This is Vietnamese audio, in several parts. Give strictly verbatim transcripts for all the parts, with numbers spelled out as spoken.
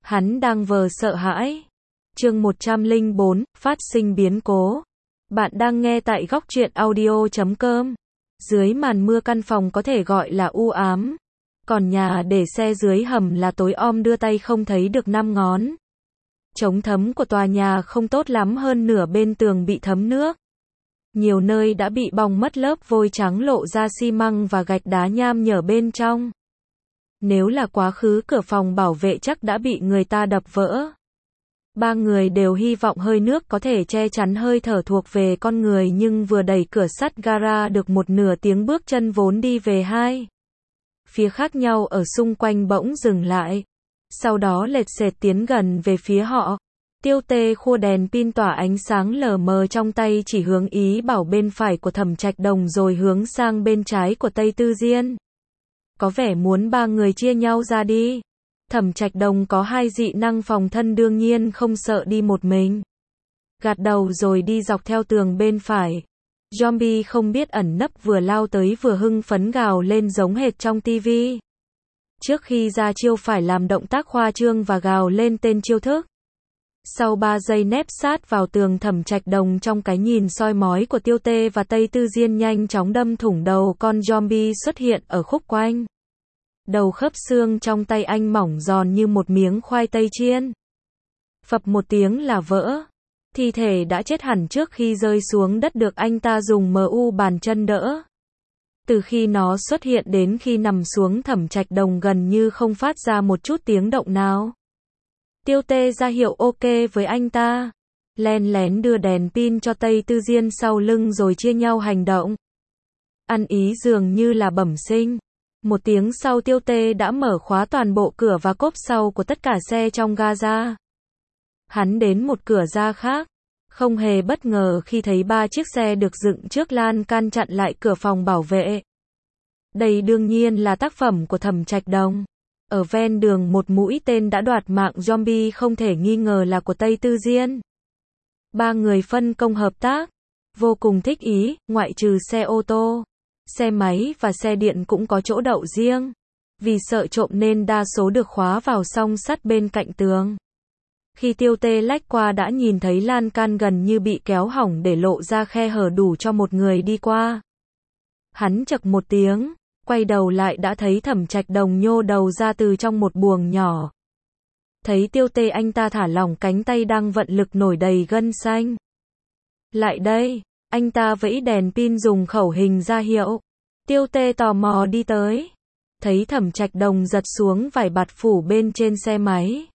Hắn đang vờ sợ hãi. Chương một trăm lẻ bốn, phát sinh biến cố. Bạn đang nghe tại góc truyện audio chấm com. Dưới màn mưa căn phòng có thể gọi là u ám. Còn nhà để xe dưới hầm là tối om đưa tay không thấy được năm ngón. Chống thấm của tòa nhà không tốt lắm, hơn nửa bên tường bị thấm nước. Nhiều nơi đã bị bong mất lớp vôi trắng, lộ ra xi măng và gạch đá nham nhở bên trong. Nếu là quá khứ cửa phòng bảo vệ chắc đã bị người ta đập vỡ. Ba người đều hy vọng hơi nước có thể che chắn hơi thở thuộc về con người, nhưng vừa đẩy cửa sắt gara được một nửa, tiếng bước chân vốn đi về hai phía khác nhau ở xung quanh bỗng dừng lại. Sau đó lệch sệt tiến gần về phía họ. Tiêu Tê khua đèn pin tỏa ánh sáng lờ mờ trong tay, chỉ hướng ý bảo bên phải của Thẩm Trạch Đồng rồi hướng sang bên trái của Tây Tư Diên. Có vẻ muốn ba người chia nhau ra đi. Thẩm Trạch Đồng có hai dị năng phòng thân, đương nhiên không sợ đi một mình. Gạt đầu rồi đi dọc theo tường bên phải. Zombie không biết ẩn nấp vừa lao tới vừa hưng phấn gào lên giống hệt trong tivi. Trước khi ra chiêu phải làm động tác khoa trương và gào lên tên chiêu thức. Sau ba giây nép sát vào tường, Thẩm Trạch Đồng trong cái nhìn soi mói của Tiêu Tê và Tây Tư Diên nhanh chóng đâm thủng đầu con zombie xuất hiện ở khúc quanh. Đầu khớp xương trong tay anh mỏng giòn như một miếng khoai tây chiên. Phập một tiếng là vỡ. Thi thể đã chết hẳn trước khi rơi xuống đất được anh ta dùng mu bàn chân đỡ. Từ khi nó xuất hiện đến khi nằm xuống, Thẩm Trạch Đồng gần như không phát ra một chút tiếng động nào. Tiêu Tê ra hiệu ok với anh ta. Len lén đưa đèn pin cho Tây Tư Diên sau lưng rồi chia nhau hành động. Ăn ý dường như là bẩm sinh. Một tiếng sau, Tiêu Tê đã mở khóa toàn bộ cửa và cốp sau của tất cả xe trong ga ra. Hắn đến một cửa ra khác. Không hề bất ngờ khi thấy ba chiếc xe được dựng trước lan can chặn lại cửa phòng bảo vệ. Đây đương nhiên là tác phẩm của Thẩm Trạch Đồng. Ở ven đường một mũi tên đã đoạt mạng zombie không thể nghi ngờ là của Tây Tư Diên. Ba người phân công hợp tác. Vô cùng thích ý, ngoại trừ xe ô tô. Xe máy và xe điện cũng có chỗ đậu riêng. Vì sợ trộm nên đa số được khóa vào song sắt bên cạnh tường. Khi Tiêu Tê lách qua đã nhìn thấy lan can gần như bị kéo hỏng để lộ ra khe hở đủ cho một người đi qua. Hắn chậc một tiếng, quay đầu lại đã thấy Thẩm Trạch Đồng nhô đầu ra từ trong một buồng nhỏ. Thấy Tiêu Tê, anh ta thả lỏng cánh tay đang vận lực nổi đầy gân xanh. Lại đây, anh ta vẫy đèn pin dùng khẩu hình ra hiệu. Tiêu Tê tò mò đi tới. Thấy Thẩm Trạch Đồng giật xuống vải bạt phủ bên trên xe máy.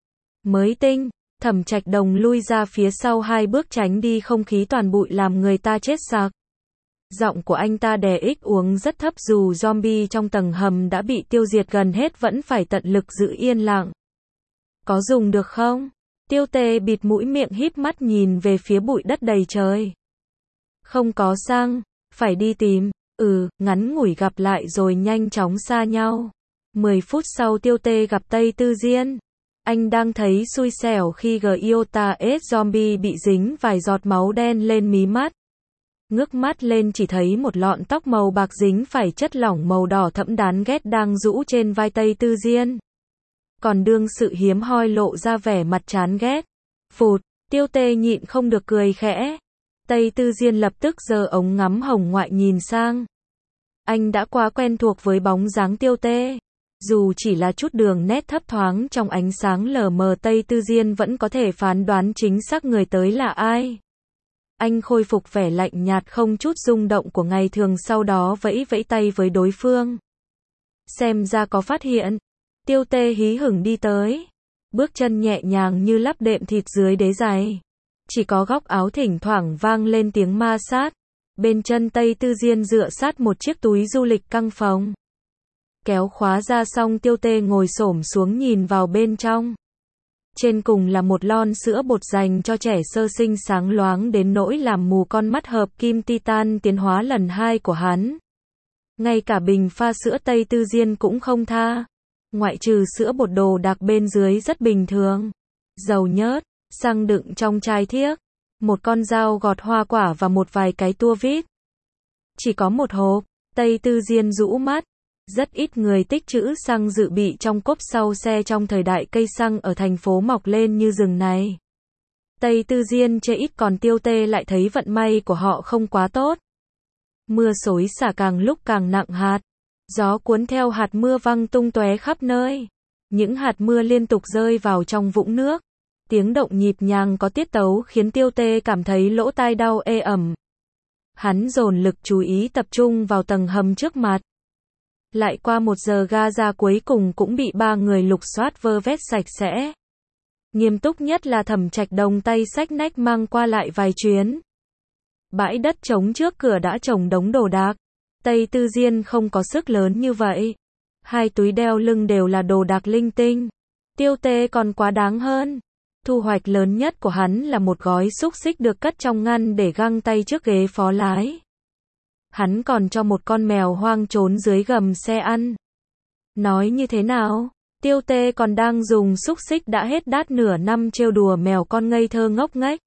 Mới tinh, Thẩm Trạch Đồng lui ra phía sau hai bước tránh đi không khí toàn bụi làm người ta chết sặc. Giọng của anh ta đè ích uống rất thấp, dù zombie trong tầng hầm đã bị tiêu diệt gần hết vẫn phải tận lực giữ yên lặng. Có dùng được không? Tiêu Tê bịt mũi miệng híp mắt nhìn về phía bụi đất đầy trời. Không có xăng, phải đi tìm. Ừ, ngắn ngủi gặp lại rồi nhanh chóng xa nhau. Mười phút sau Tiêu Tê gặp Tây Tư Diên. Anh đang thấy xui xẻo khi Giota S zombie bị dính vài giọt máu đen lên mí mắt. Ngước mắt lên chỉ thấy một lọn tóc màu bạc dính phải chất lỏng màu đỏ thẫm đáng ghét đang rũ trên vai Tây Tư Diên. Còn đương sự hiếm hoi lộ ra vẻ mặt chán ghét. Phụt, Tiêu Tê nhịn không được cười khẽ. Tây Tư Diên lập tức giơ ống ngắm hồng ngoại nhìn sang. Anh đã quá quen thuộc với bóng dáng Tiêu Tê. Dù chỉ là chút đường nét thấp thoáng trong ánh sáng lờ mờ, Tây Tư Diên vẫn có thể phán đoán chính xác người tới là ai. Anh khôi phục vẻ lạnh nhạt không chút rung động của ngày thường, sau đó vẫy vẫy tay với đối phương. Xem ra có phát hiện. Tiêu Tê hí hửng đi tới. Bước chân nhẹ nhàng như lắp đệm thịt dưới đế giày. Chỉ có góc áo thỉnh thoảng vang lên tiếng ma sát. Bên chân Tây Tư Diên dựa sát một chiếc túi du lịch căng phồng. Kéo khóa ra xong, Tiêu Tê ngồi xổm xuống nhìn vào bên trong. Trên cùng là một lon sữa bột dành cho trẻ sơ sinh sáng loáng đến nỗi làm mù con mắt hợp kim titan tiến hóa lần hai của hắn. Ngay cả bình pha sữa Tây Tư Diên cũng không tha. Ngoại trừ sữa bột, đồ đạc bên dưới rất bình thường. Dầu nhớt, xăng đựng trong chai thiếc, một con dao gọt hoa quả và một vài cái tua vít. Chỉ có một hộp. Tây Tư Diên rũ mắt. Rất ít người tích trữ xăng dự bị trong cốp sau xe trong thời đại cây xăng ở thành phố mọc lên như rừng này. Tây Tư Diên chê ít còn Tiêu Tê lại thấy vận may của họ không quá tốt. Mưa xối xả càng lúc càng nặng hạt. Gió cuốn theo hạt mưa văng tung tóe khắp nơi. Những hạt mưa liên tục rơi vào trong vũng nước. Tiếng động nhịp nhàng có tiết tấu khiến Tiêu Tê cảm thấy lỗ tai đau ê ẩm. Hắn dồn lực chú ý tập trung vào tầng hầm trước mặt. Lại qua một giờ ga ra cuối cùng cũng bị ba người lục soát vơ vét sạch sẽ. Nghiêm túc nhất là Thẩm Trạch Đồng tay xách nách mang qua lại vài chuyến. Bãi đất trống trước cửa đã trồng đống đồ đạc. Tây Tư Diên không có sức lớn như vậy. Hai túi đeo lưng đều là đồ đạc linh tinh. Tiêu Tê còn quá đáng hơn. Thu hoạch lớn nhất của hắn là một gói xúc xích được cất trong ngăn để găng tay trước ghế phó lái. Hắn còn cho một con mèo hoang trốn dưới gầm xe ăn. Nói như thế nào? Tiêu Tê còn đang dùng xúc xích đã hết đát nửa năm trêu đùa mèo con ngây thơ ngốc nghếch.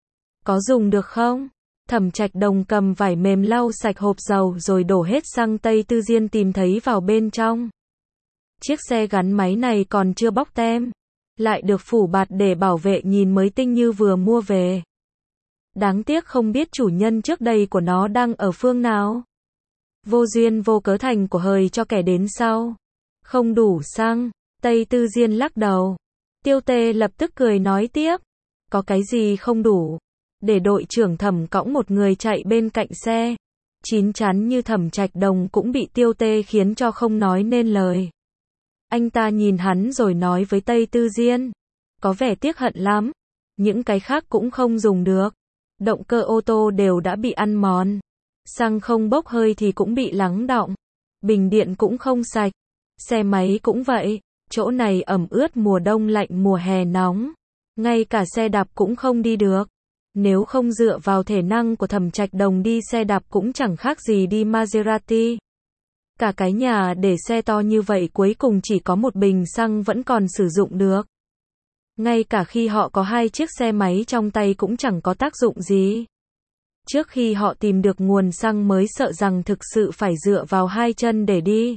Có dùng được không? Thẩm Trạch Đồng cầm vải mềm lau sạch hộp dầu rồi đổ hết xăng Tây Tư Diên tìm thấy vào bên trong. Chiếc xe gắn máy này còn chưa bóc tem. Lại được phủ bạt để bảo vệ nhìn mới tinh như vừa mua về. Đáng tiếc không biết chủ nhân trước đây của nó đang ở phương nào. Vô duyên vô cớ thành của hời cho kẻ đến sau. Không đủ xăng, Tây Tư Diên lắc đầu. Tiêu Tê lập tức cười nói tiếp. Có cái gì không đủ? Để đội trưởng Thẩm cõng một người chạy bên cạnh xe. Chín chắn như Thẩm Trạch Đồng cũng bị Tiêu Tê khiến cho không nói nên lời. Anh ta nhìn hắn rồi nói với Tây Tư Diên. Có vẻ tiếc hận lắm. Những cái khác cũng không dùng được. Động cơ ô tô đều đã bị ăn mòn. Xăng không bốc hơi thì cũng bị lắng đọng. Bình điện cũng không sạch. Xe máy cũng vậy. Chỗ này ẩm ướt mùa đông lạnh mùa hè nóng. Ngay cả xe đạp cũng không đi được. Nếu không dựa vào thể năng của Thẩm Trạch Đồng đi xe đạp cũng chẳng khác gì đi Maserati. Cả cái nhà để xe to như vậy cuối cùng chỉ có một bình xăng vẫn còn sử dụng được. Ngay cả khi họ có hai chiếc xe máy trong tay cũng chẳng có tác dụng gì. Trước khi họ tìm được nguồn xăng mới sợ rằng thực sự phải dựa vào hai chân để đi.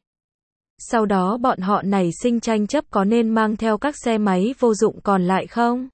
Sau đó bọn họ nảy sinh tranh chấp có nên mang theo các xe máy vô dụng còn lại không?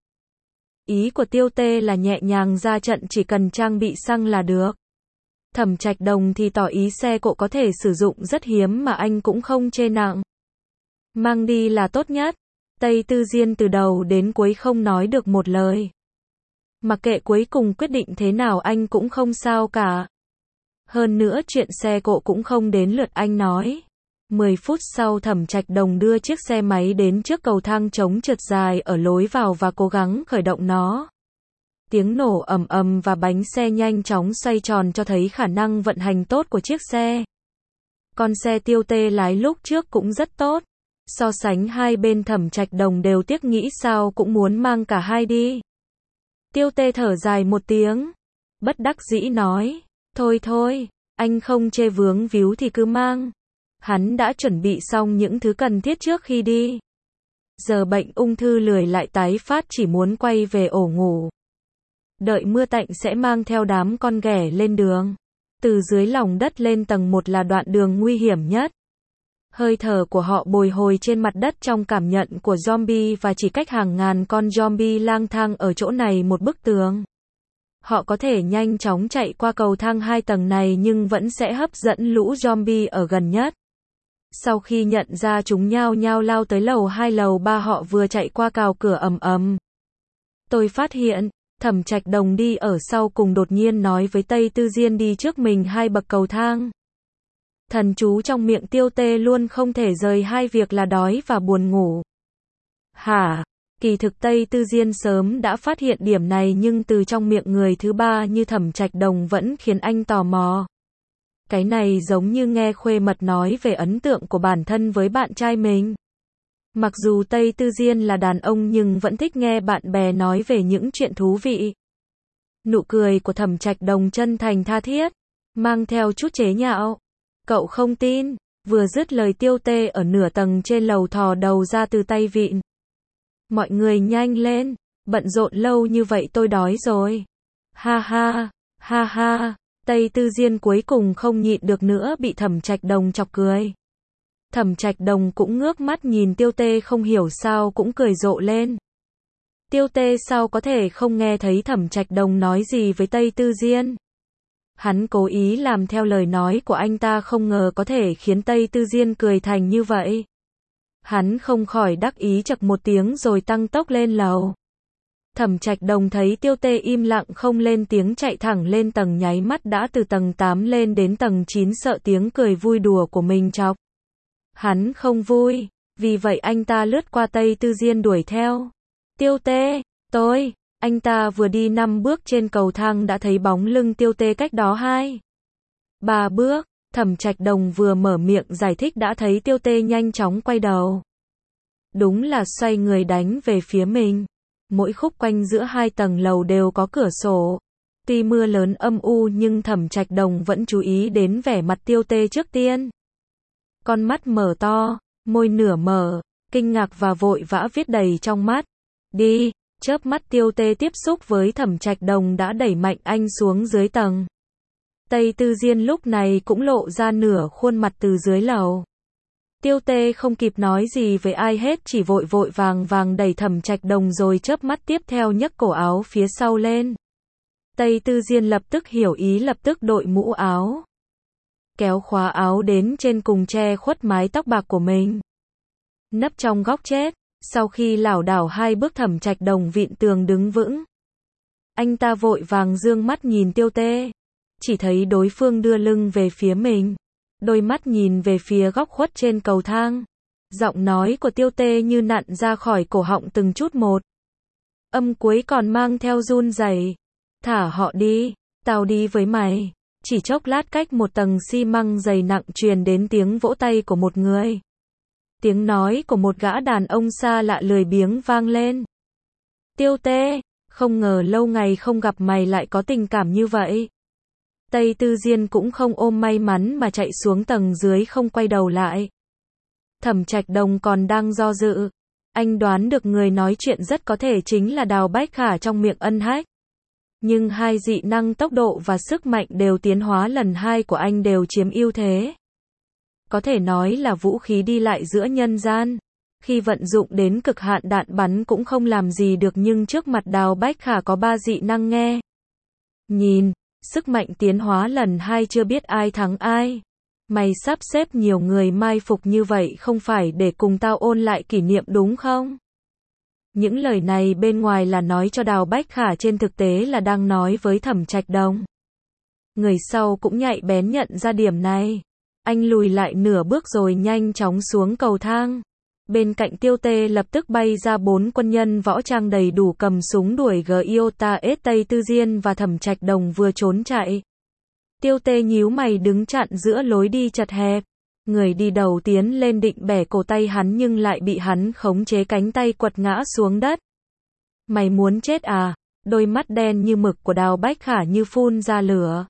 Ý của Tiêu Tê là nhẹ nhàng ra trận chỉ cần trang bị xăng là được. Thẩm Trạch Đồng thì tỏ ý xe cộ có thể sử dụng rất hiếm mà anh cũng không chê nặng. Mang đi là tốt nhất. Tây Tư Diên từ đầu đến cuối không nói được một lời. Mặc kệ cuối cùng quyết định thế nào anh cũng không sao cả. Hơn nữa chuyện xe cộ cũng không đến lượt anh nói. Mười phút sau Thẩm Trạch Đồng đưa chiếc xe máy đến trước cầu thang chống trượt dài ở lối vào và cố gắng khởi động nó. Tiếng nổ ầm ầm và bánh xe nhanh chóng xoay tròn cho thấy khả năng vận hành tốt của chiếc xe. Con xe Tiêu Tê lái lúc trước cũng rất tốt. So sánh hai bên Thẩm Trạch Đồng đều tiếc nghĩ sao cũng muốn mang cả hai đi. Tiêu Tê thở dài một tiếng. Bất đắc dĩ nói. Thôi thôi, anh không chê vướng víu thì cứ mang. Hắn đã chuẩn bị xong những thứ cần thiết trước khi đi. Giờ bệnh ung thư lười lại tái phát chỉ muốn quay về ổ ngủ. Đợi mưa tạnh sẽ mang theo đám con ghẻ lên đường. Từ dưới lòng đất lên tầng một là đoạn đường nguy hiểm nhất. Hơi thở của họ bồi hồi trên mặt đất trong cảm nhận của zombie và chỉ cách hàng ngàn con zombie lang thang ở chỗ này một bức tường. Họ có thể nhanh chóng chạy qua cầu thang hai tầng này nhưng vẫn sẽ hấp dẫn lũ zombie ở gần nhất. Sau khi nhận ra chúng nhao nhao lao tới lầu hai lầu ba họ vừa chạy qua cào cửa ầm ầm. Tôi phát hiện, Thẩm Trạch Đồng đi ở sau cùng đột nhiên nói với Tây Tư Diên đi trước mình hai bậc cầu thang. Thần chú trong miệng Tiêu Tê luôn không thể rời hai việc là đói và buồn ngủ. Hả? Kỳ thực Tây Tư Diên sớm đã phát hiện điểm này nhưng từ trong miệng người thứ ba như Thẩm Trạch Đồng vẫn khiến anh tò mò. Cái này giống như nghe khuê mật nói về ấn tượng của bản thân với bạn trai mình. Mặc dù Tây Tư Diên là đàn ông nhưng vẫn thích nghe bạn bè nói về những chuyện thú vị. Nụ cười của Thẩm Trạch Đồng chân thành tha thiết, mang theo chút chế nhạo. Cậu không tin? Vừa dứt lời Tiêu Tê ở nửa tầng trên lầu thò đầu ra từ tay vịn. Mọi người nhanh lên, bận rộn lâu như vậy tôi đói rồi. Ha ha, ha ha, Tây Tư Diên cuối cùng không nhịn được nữa bị Thẩm Trạch Đồng chọc cười. Thẩm Trạch Đồng cũng ngước mắt nhìn Tiêu Tê không hiểu sao cũng cười rộ lên. Tiêu Tê sao có thể không nghe thấy Thẩm Trạch Đồng nói gì với Tây Tư Diên. Hắn cố ý làm theo lời nói của anh ta không ngờ có thể khiến Tây Tư Diên cười thành như vậy. Hắn không khỏi đắc ý chậc một tiếng rồi tăng tốc lên lầu. Thẩm Trạch Đồng thấy Tiêu Tê im lặng không lên tiếng chạy thẳng lên tầng nháy mắt đã từ tầng tám lên đến tầng chín sợ tiếng cười vui đùa của mình chọc. Hắn không vui, vì vậy anh ta lướt qua Tây Tư Diên đuổi theo. Tiêu Tê, tôi, anh ta vừa đi năm bước trên cầu thang đã thấy bóng lưng Tiêu Tê cách đó hai. Ba bước, Thẩm Trạch Đồng vừa mở miệng giải thích đã thấy Tiêu Tê nhanh chóng quay đầu. Đúng là xoay người đánh về phía mình. Mỗi khúc quanh giữa hai tầng lầu đều có cửa sổ. Tuy mưa lớn âm u nhưng Thẩm Trạch Đồng vẫn chú ý đến vẻ mặt Tiêu Tê trước tiên. Con mắt mở to, môi nửa mở, kinh ngạc và vội vã viết đầy trong mắt. Đi, chớp mắt Tiêu Tê tiếp xúc với Thẩm Trạch Đồng đã đẩy mạnh anh xuống dưới tầng. Tây Tư Diên lúc này cũng lộ ra nửa khuôn mặt từ dưới lầu. Tiêu Tê không kịp nói gì với ai hết chỉ vội vội vàng vàng đẩy Thẩm Trạch Đồng rồi chớp mắt tiếp theo nhấc cổ áo phía sau lên. Tây Tư Diên lập tức hiểu ý lập tức đội mũ áo. Kéo khóa áo đến trên cùng che khuất mái tóc bạc của mình. Nấp trong góc chết, sau khi lảo đảo hai bước Thẩm Trạch Đồng vịn tường đứng vững. Anh ta vội vàng dương mắt nhìn Tiêu Tê. Chỉ thấy đối phương đưa lưng về phía mình. Đôi mắt nhìn về phía góc khuất trên cầu thang. Giọng nói của Tiêu Tê như nặn ra khỏi cổ họng từng chút một. Âm cuối còn mang theo run rẩy. Thả họ đi, tao đi với mày. Chỉ chốc lát cách một tầng xi măng dày nặng truyền đến tiếng vỗ tay của một người. Tiếng nói của một gã đàn ông xa lạ lười biếng vang lên. Tiêu Tê, không ngờ lâu ngày không gặp mày lại có tình cảm như vậy. Tây Tư Diên cũng không ôm may mắn mà chạy xuống tầng dưới không quay đầu lại. Thẩm Trạch Đồng còn đang do dự. Anh đoán được người nói chuyện rất có thể chính là Đào Bách Khả trong miệng Ân Hách. Nhưng hai dị năng tốc độ và sức mạnh đều tiến hóa lần hai của anh đều chiếm ưu thế. Có thể nói là vũ khí đi lại giữa nhân gian. Khi vận dụng đến cực hạn đạn bắn cũng không làm gì được nhưng trước mặt Đào Bách Khả có ba dị năng nghe. Nhìn, sức mạnh tiến hóa lần hai chưa biết ai thắng ai. Mày sắp xếp nhiều người mai phục như vậy không phải để cùng tao ôn lại kỷ niệm đúng không? Những lời này bên ngoài là nói cho Đào Bách Khả trên thực tế là đang nói với Thẩm Trạch Đồng. Người sau cũng nhạy bén nhận ra điểm này. Anh lùi lại nửa bước rồi nhanh chóng xuống cầu thang. Bên cạnh Tiêu Tê lập tức bay ra bốn quân nhân võ trang đầy đủ cầm súng đuổi Giota S Tây Tư Diên và Thẩm Trạch Đồng vừa trốn chạy. Tiêu Tê nhíu mày đứng chặn giữa lối đi chật hẹp. Người đi đầu tiến lên định bẻ cổ tay hắn nhưng lại bị hắn khống chế cánh tay quật ngã xuống đất. Mày muốn chết à? Đôi mắt đen như mực của Đào Bách Khả như phun ra lửa.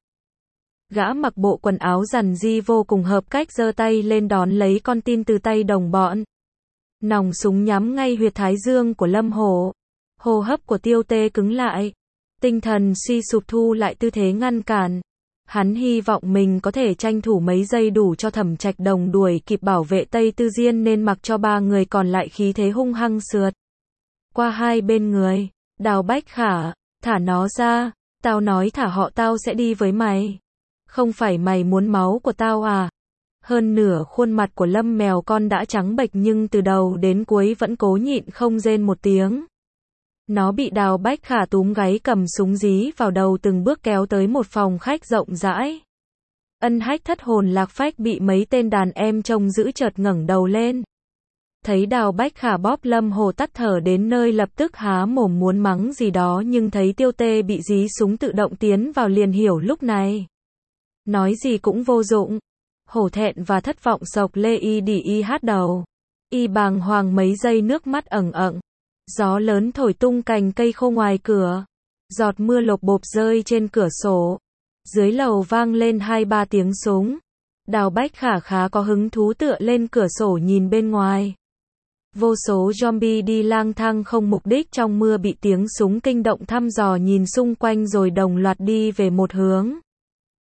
Gã mặc bộ quần áo rằn ri vô cùng hợp cách giơ tay lên đón lấy con tin từ tay đồng bọn. Nòng súng nhắm ngay huyệt thái dương của Lâm Hổ. Hô hấp của Tiêu Tê cứng lại. Tinh thần suy sụp thu lại tư thế ngăn cản. Hắn hy vọng mình có thể tranh thủ mấy giây đủ cho Thẩm Trạch Đồng đuổi kịp bảo vệ Tây Tư Diên nên mặc cho ba người còn lại khí thế hung hăng sượt qua hai bên người. Đào Bách Khả, thả nó ra, tao nói thả họ tao sẽ đi với mày. Không phải mày muốn máu của tao à? Hơn nửa khuôn mặt của Lâm mèo con đã trắng bệch nhưng từ đầu đến cuối vẫn cố nhịn không rên một tiếng. Nó bị Đào Bách Khả túm gáy cầm súng dí vào đầu từng bước kéo tới một phòng khách rộng rãi. Ân Hách thất hồn lạc phách bị mấy tên đàn em trông giữ chợt ngẩng đầu lên. Thấy Đào Bách Khả bóp Lâm Hồ tắt thở đến nơi lập tức há mồm muốn mắng gì đó nhưng thấy Tiêu Tê bị dí súng tự động tiến vào liền hiểu lúc này. Nói gì cũng vô dụng. Hổ thẹn và thất vọng sộc lê y đi y hát đầu. Y bàng hoàng mấy giây nước mắt ẩn ẩn. Gió lớn thổi tung cành cây khô ngoài cửa. Giọt mưa lộp bộp rơi trên cửa sổ. Dưới lầu vang lên hai ba tiếng súng. Đào Bách Khả khá có hứng thú tựa lên cửa sổ nhìn bên ngoài. Vô số zombie đi lang thang không mục đích trong mưa bị tiếng súng kinh động thăm dò nhìn xung quanh rồi đồng loạt đi về một hướng.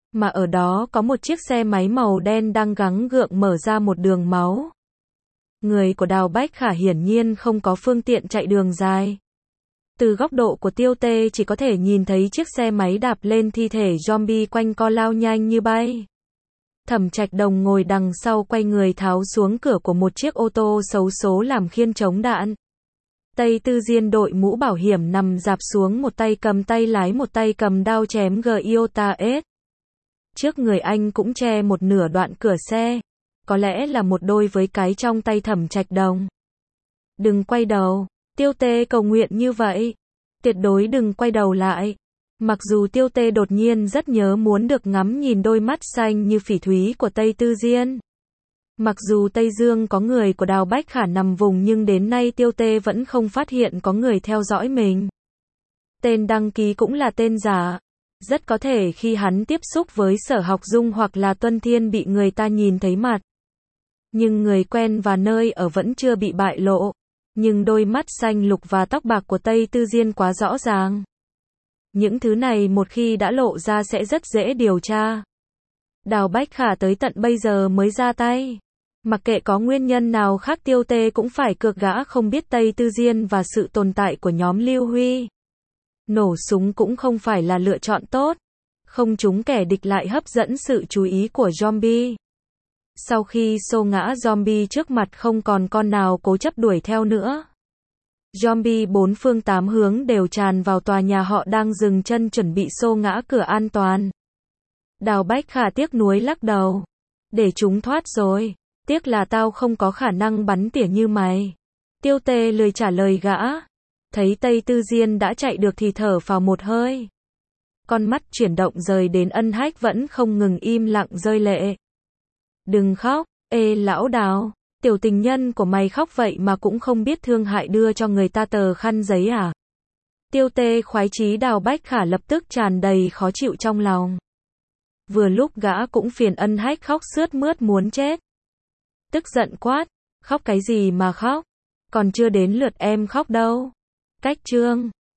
Mà ở đó có một chiếc xe máy màu đen đang gắng gượng mở ra một đường máu. Người của Đào Bách Khả hiển nhiên không có phương tiện chạy đường dài. Từ góc độ của Tiêu Tê chỉ có thể nhìn thấy chiếc xe máy đạp lên thi thể zombie quanh co lao nhanh như bay. Thẩm Trạch Đồng ngồi đằng sau quay người tháo xuống cửa của một chiếc ô tô xấu số làm khiên chống đạn. Tây Tư Diên đội mũ bảo hiểm nằm rạp xuống, một tay cầm tay lái một tay cầm đao chém Giota S. Trước người anh cũng che một nửa đoạn cửa xe. Có lẽ là một đôi với cái trong tay Thẩm Trạch Đồng. Đừng quay đầu. Tiêu Tê cầu nguyện như vậy. Tuyệt đối đừng quay đầu lại. Mặc dù Tiêu Tê đột nhiên rất nhớ muốn được ngắm nhìn đôi mắt xanh như phỉ thúy của Tây Tư Diên. Mặc dù Tây Dương có người của Đào Bách Khả nằm vùng nhưng đến nay Tiêu Tê vẫn không phát hiện có người theo dõi mình. Tên đăng ký cũng là tên giả. Rất có thể khi hắn tiếp xúc với Sở Học Dung hoặc là Tuân Thiên bị người ta nhìn thấy mặt. Nhưng người quen và nơi ở vẫn chưa bị bại lộ. Nhưng đôi mắt xanh lục và tóc bạc của Tây Tư Diên quá rõ ràng. Những thứ này một khi đã lộ ra sẽ rất dễ điều tra. Đào Bách Khả tới tận bây giờ mới ra tay. Mặc kệ có nguyên nhân nào khác Tiêu Tê cũng phải cược gã không biết Tây Tư Diên và sự tồn tại của nhóm Lưu Huy. Nổ súng cũng không phải là lựa chọn tốt. Không trúng kẻ địch lại hấp dẫn sự chú ý của zombie. Sau khi xô ngã zombie trước mặt không còn con nào cố chấp đuổi theo nữa. Zombie bốn phương tám hướng đều tràn vào tòa nhà họ đang dừng chân chuẩn bị xô ngã cửa an toàn. Đào Bách Khả tiếc nuối lắc đầu. Để chúng thoát rồi. Tiếc là tao không có khả năng bắn tỉa như mày. Tiêu Tê lười trả lời gã. Thấy Tây Tư Diên đã chạy được thì thở phào một hơi. Con mắt chuyển động rời đến Ân Hách vẫn không ngừng im lặng rơi lệ. Đừng khóc, ê lão Đào, tiểu tình nhân của mày khóc vậy mà cũng không biết thương hại đưa cho người ta tờ khăn giấy à? Tiêu Tê khoái chí. Đào Bách Khả lập tức tràn đầy khó chịu trong lòng. Vừa lúc gã cũng phiền Ân Hách khóc sướt mướt muốn chết. Tức giận quát, khóc cái gì mà khóc? Còn chưa đến lượt em khóc đâu. Cách chương